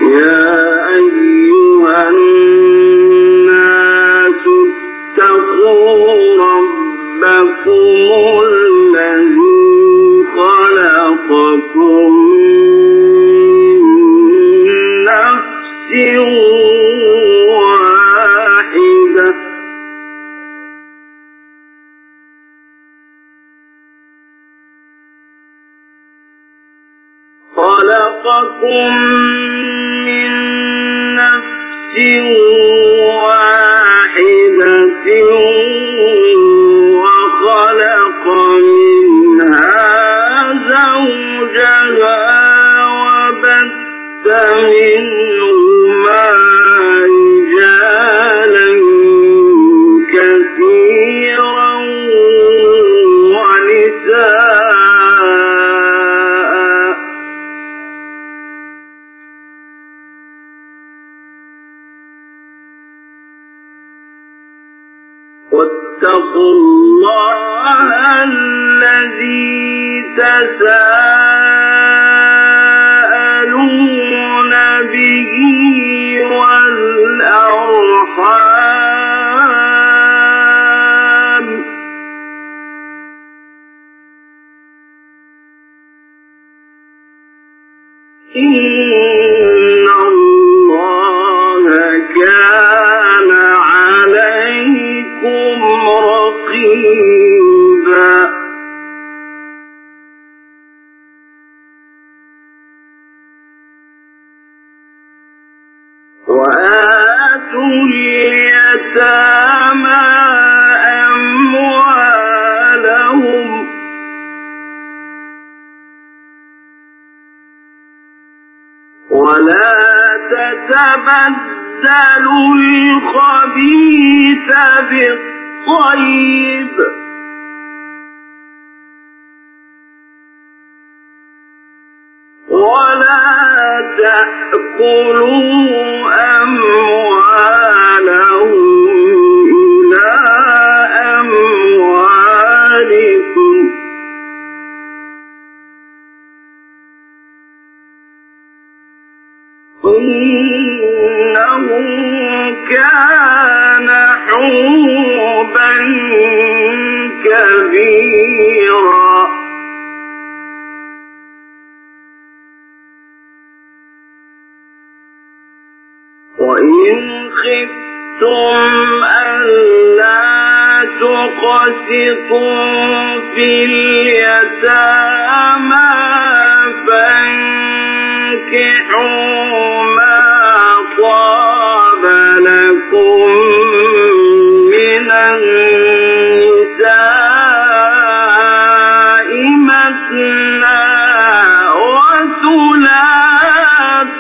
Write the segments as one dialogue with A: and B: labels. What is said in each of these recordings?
A: يا أيها الناس اتقوا ربكم الذي خلقكم من نفس واحدة وخلق منها زوجها وبث منهما رجالا كثيرا ونساء واتقوا الله الذي تساءلون به والأرحام إن الله كان عليكم رقيبا وآتوا اليتامى أموالهم ولا تتبدلوا الخبيث بالطيب ولا تأكلوا أموالهم إلى أموالكم إنه كان حوبا كبيرا وإن خفتم ألا تقسطوا في اليتامى فانكحوا ما طاب لكم من النساء مثنى وثلاث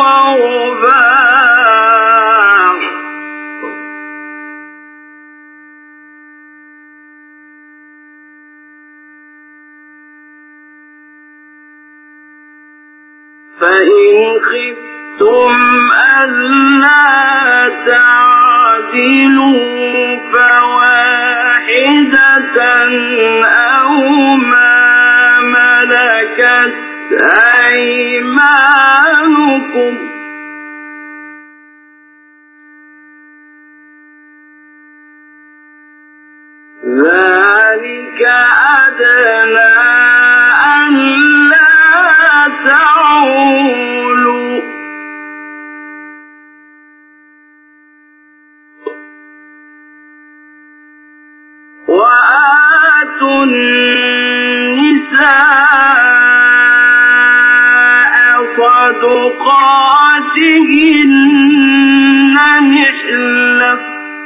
A: ورباع فإن خفتم ألا تعدلوا فواحدة أو ما ملكت أيمانكم ذلك أدنى ألا تعولوا وآتوا النساء صدقاتهن نحلة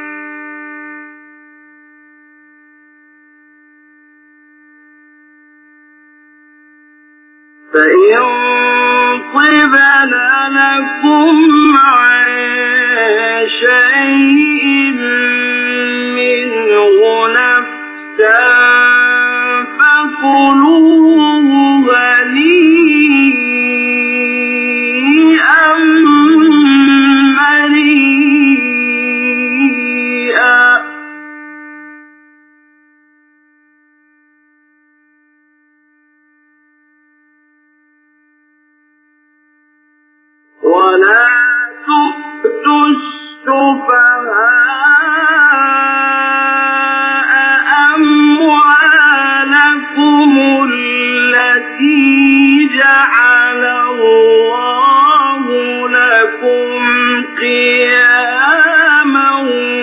A: فإن طبن لكم عن شيء منه نفسا فكلوه هنيئا مريئا ولا تؤتوا السفهاء أموالكم التي جعل الله لكم قياما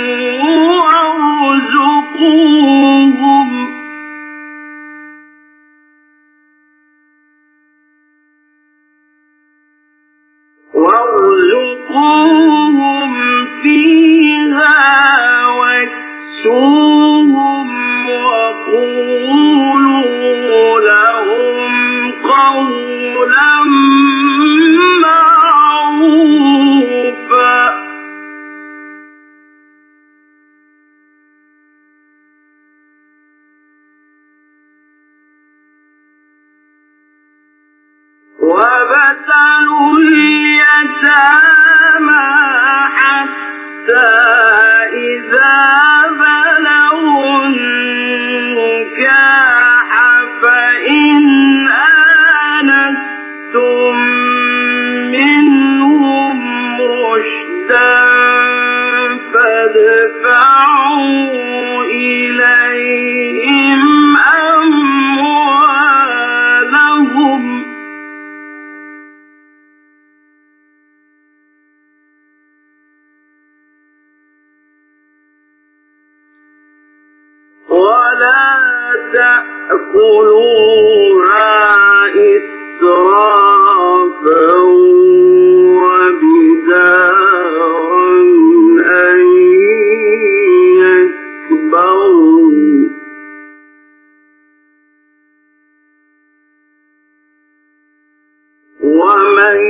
A: وارزقوهم فيها واكسوهم وقولوا لهم قولا معروفا وابتلوا اليتامى حتى إذا بلغوا النكاح فإن آنستم منهم رشدا فادفعوا إليهم أموالهم ولا تأكلوها إسرافا وبدارا أن يكبروا ومن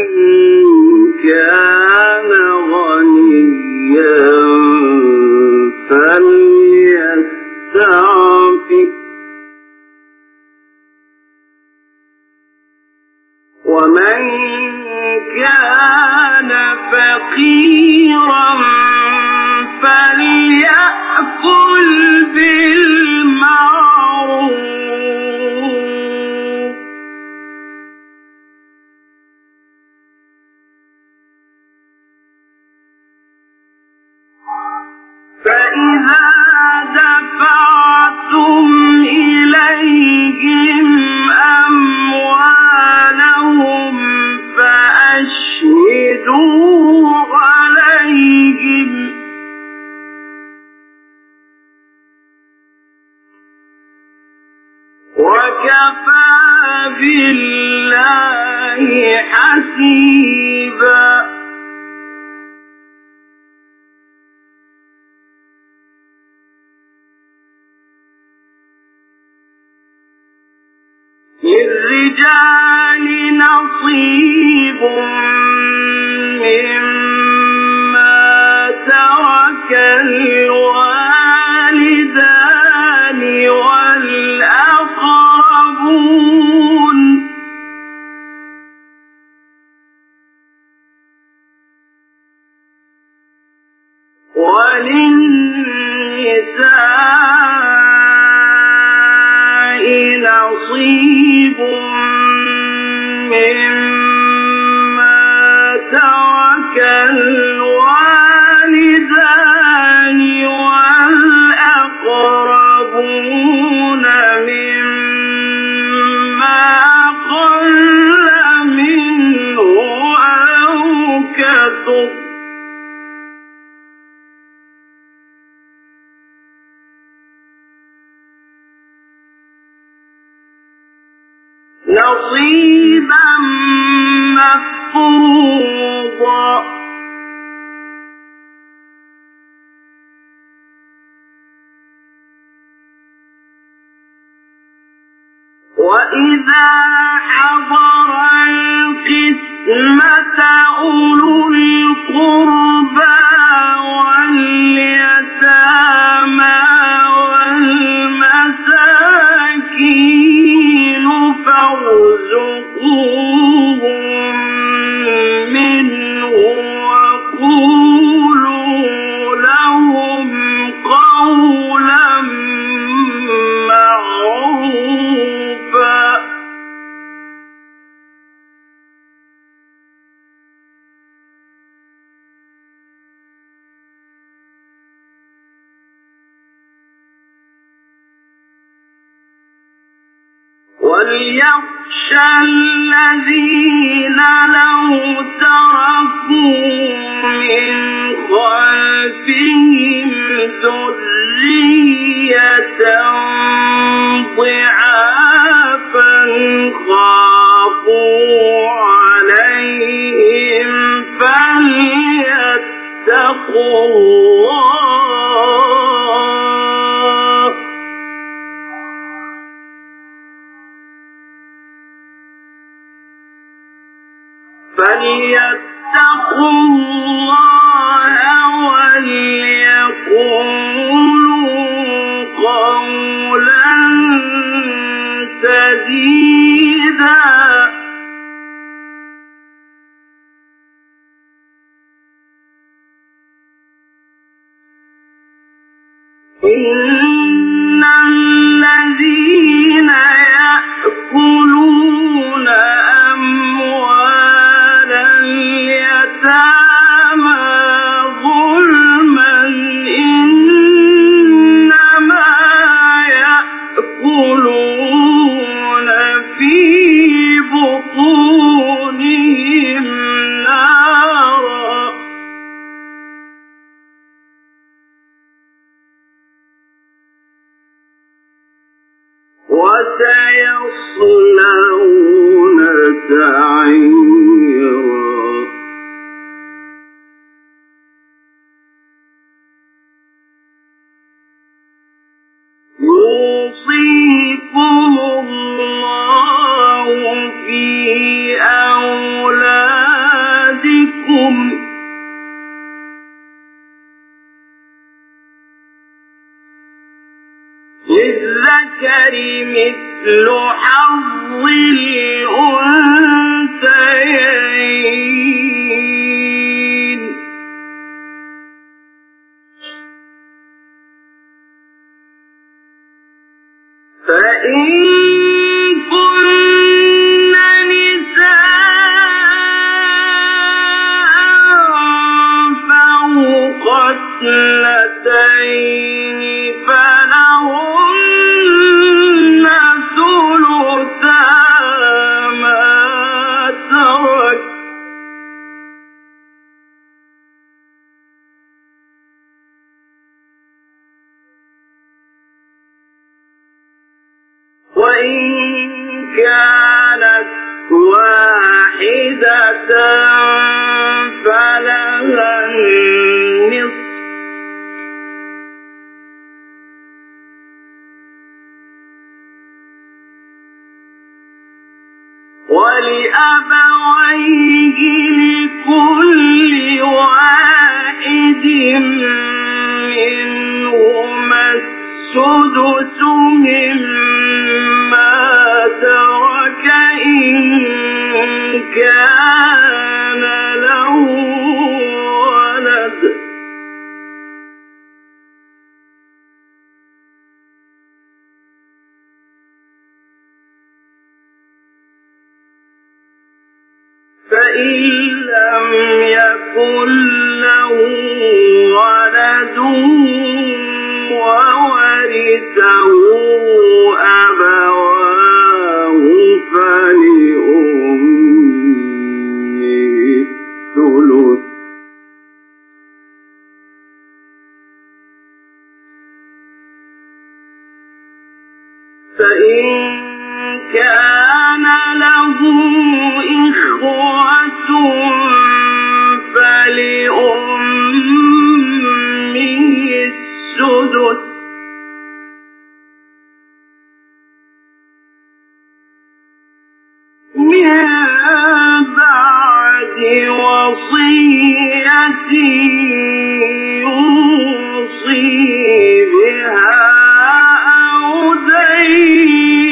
A: كان غنيا فليستعفف ومن كان فقيرا فليأكل بالمعروف فإذا دفعتم إليهم أموالهم فأشهدوا عليهم وكفى بالله حسيبا للرجال نصيب مما ترك الوالدان والأقربون وللنساء نصيب مما ترك الوالدان والأقربون مما قل منه أو كثر نصيبا مفروضا وإذا حضر القسمة أولو القربى واليتامى والمساكين فارزقوهم منه وقولوا لهم قولا معروفا وليخشى الذين لو تركوا من خلفهم ذرية ضعافا خافوا عليهم فليتقوا الله وليقولوا قولا سديدا إن الذين يأكلون أموال اليتامى ظلما إنما يأكلون في بطونهم نارا وسيصلون سعيرا يوصيكم الله في أولادكم للذكر مثل حظ الأنثيين فإن كن نساء فوق اثنتين فلهن ثلثا ما ترك وإن كانت واحدة فلها النصف ولأبويه لكل واحد منهما السدس مما ترك إن كان له ولد فإن لم يكن له ولد وورثه أبواه فلأمه الثلث فإن كان له إخوة فلأمه السدس من بعد وصية يوصي بها أو دين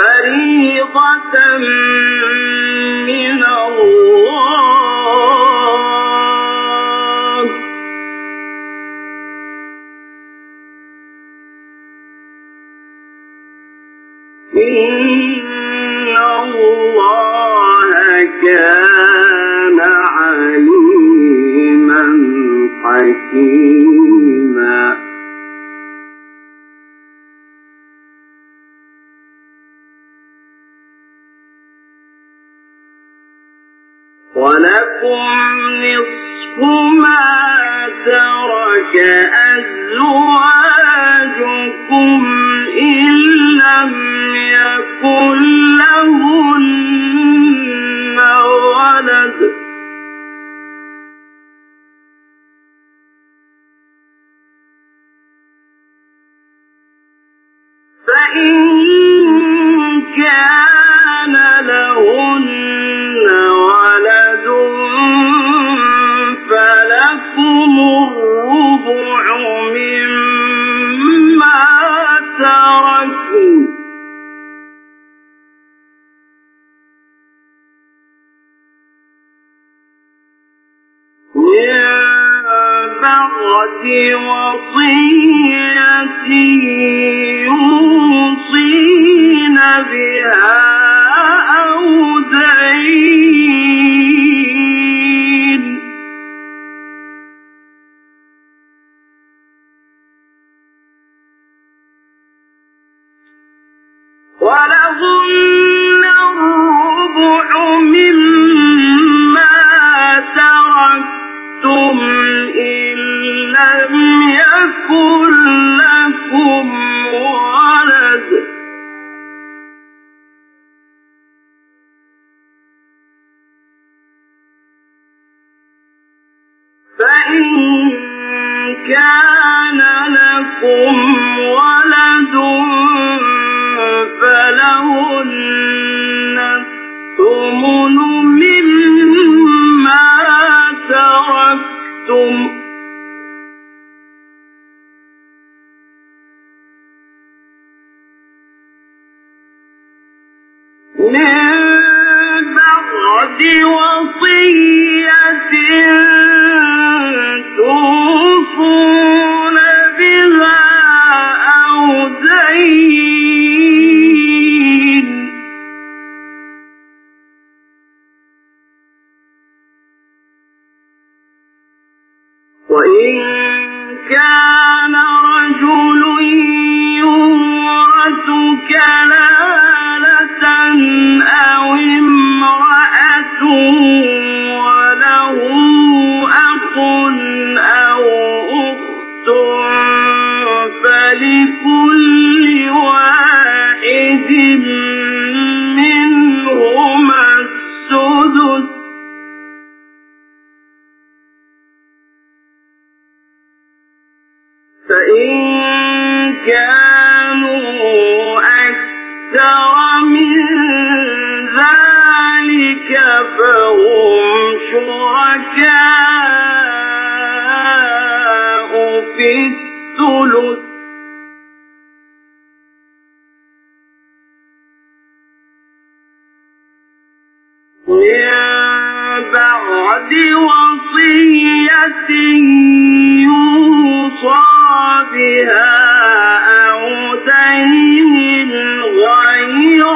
A: فريضة من الله إن الله كان عليما حكيما ولكم نصف ما ترك أزواجكم إن لم يكن لهن ولد فإن كان لهن ولد فلكم الربع مما تركوا من بعد وصية يوصين بها أو دين ولهن الربع مما تركتم إن لم يكن لكم ولد فإن كان لكم ولد فلهن الثمن مما تركتم من بعد وصية توصون بها أو دين وإن كان رجل يورث كلالة أو امرأة وله أخ أو أخت فلكل واحد منهما السدس فإن كانوا أكثر من ذلك فهم شركاء في الثلث من بعد وصية يوصى بها أو دين غير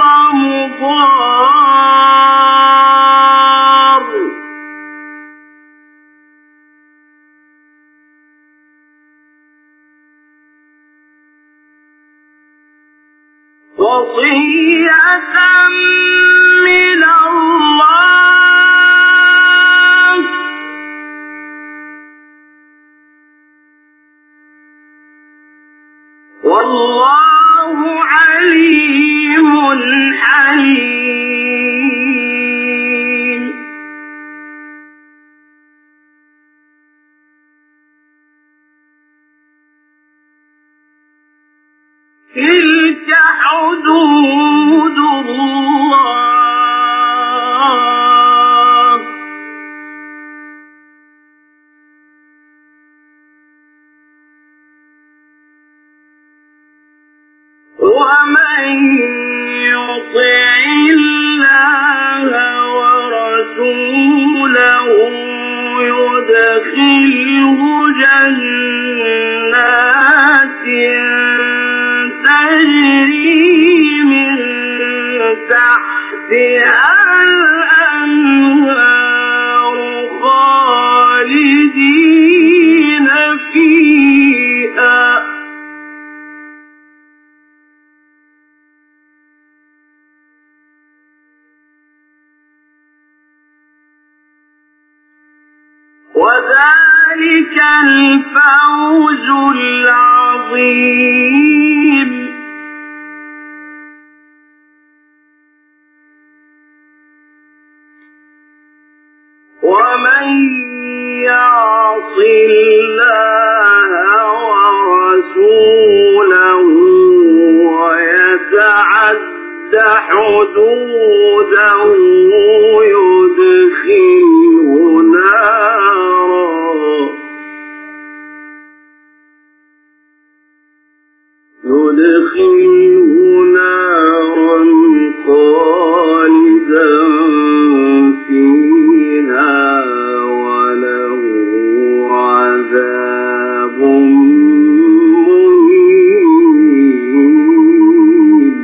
A: مضار وصية من الله والله عليم حليم تلك حدود الله ومن يطع الله ورسوله يدخله جنات تجري من تحتها الأنهار خالدين فيها وذلك الفوز العظيم. ومن يعص الله ورسوله ويتعد حدوده يدخله نارا خالدا فيها وله عذاب مهين.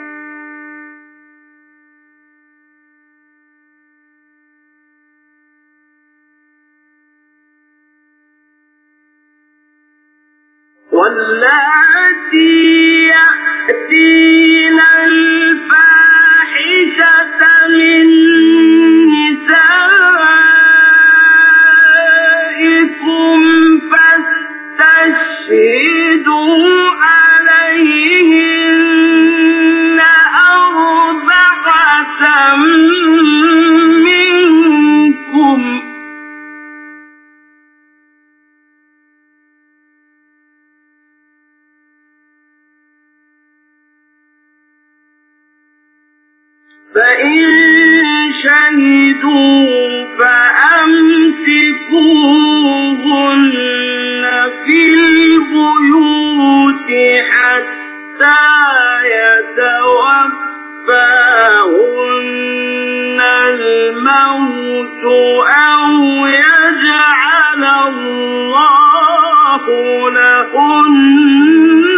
A: واللاتي يأتين الفاحشة من نسائكم فاستشهدوا عليهن أربعة منكم فإن شهدوا فأمسكوهن في البيوت حتى يتوفاهن الموت أو يجعل الله لهن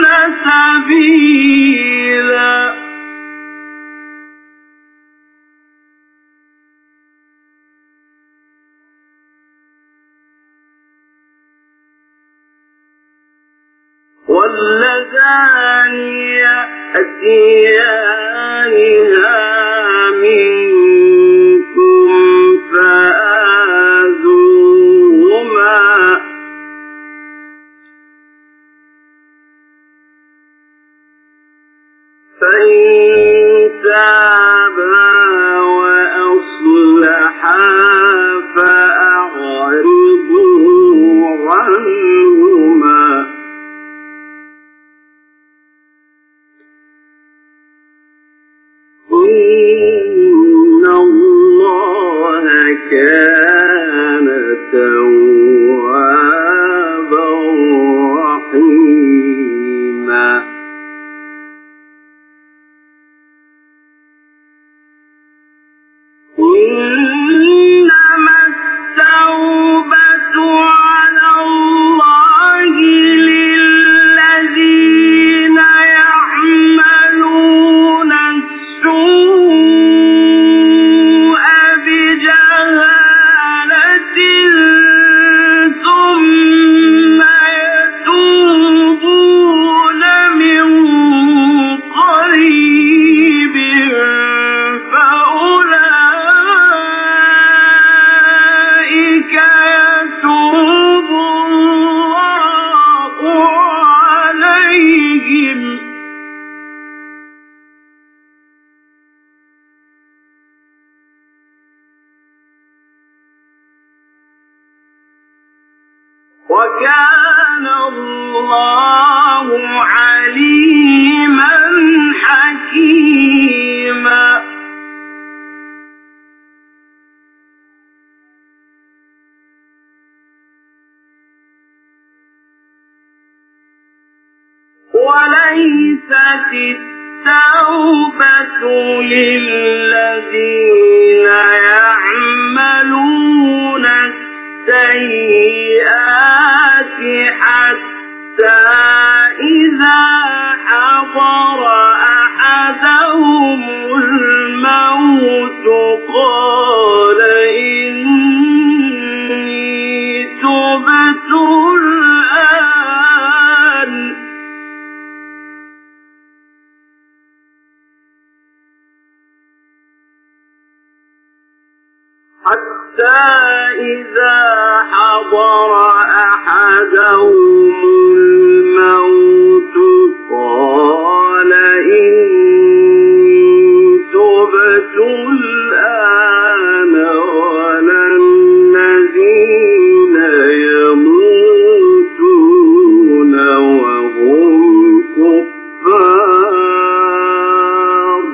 A: سبيلا. واللذان يأتيانها منكم فآذوهما فإن تابا وأصلحا فأعرضوا عنهما إن الله كان توابا رحيما. إنما التوبة على الله للذين يعملون السوء بجهالة ثم يتوبون من قريب فأولئك يتوب الله عليهم وكان الله عليما حكيما. وليست التوبة للذين يعملون السيئات حتى إذا حضر أحدهم الموت قال إني تبت الآن حتى إذا حضر أحدهم الموت قال إني تبت الآن ولا الذين يموتون وهم كفار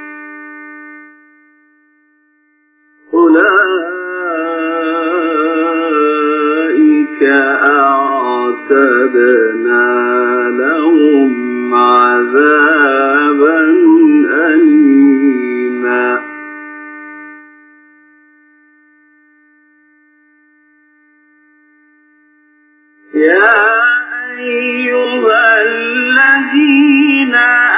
A: أولئك أعتدنا لهم عذابا أليما يا أيها الذين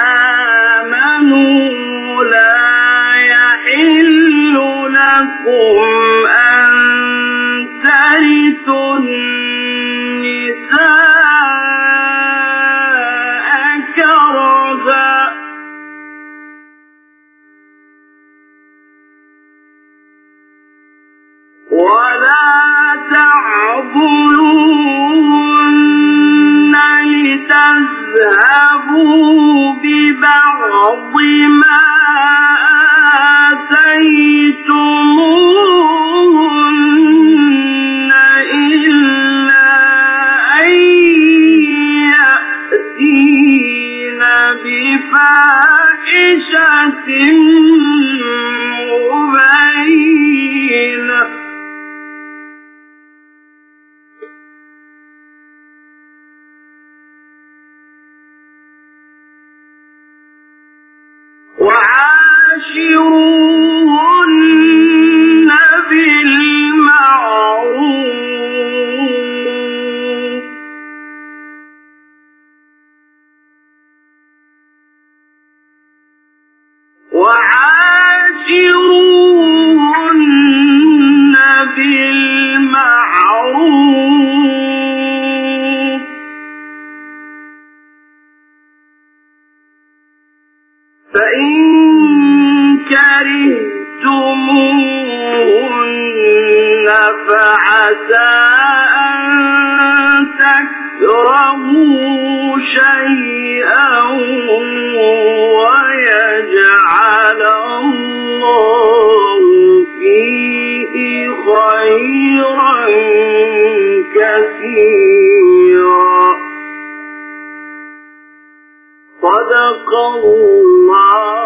A: آمنوا لا يحل لكم أن ترثوا النساء كرها ولا تعضلوهن لتذهبوا ببعض ما آتيتموهن إلا أن يأتين بفاحشة مبينة وعاشروهن بالمعروف فإن كرهتموهن فعسى أن تكرهوا شيئا ويجعل الله فيه خيرا كثيرا صدق الله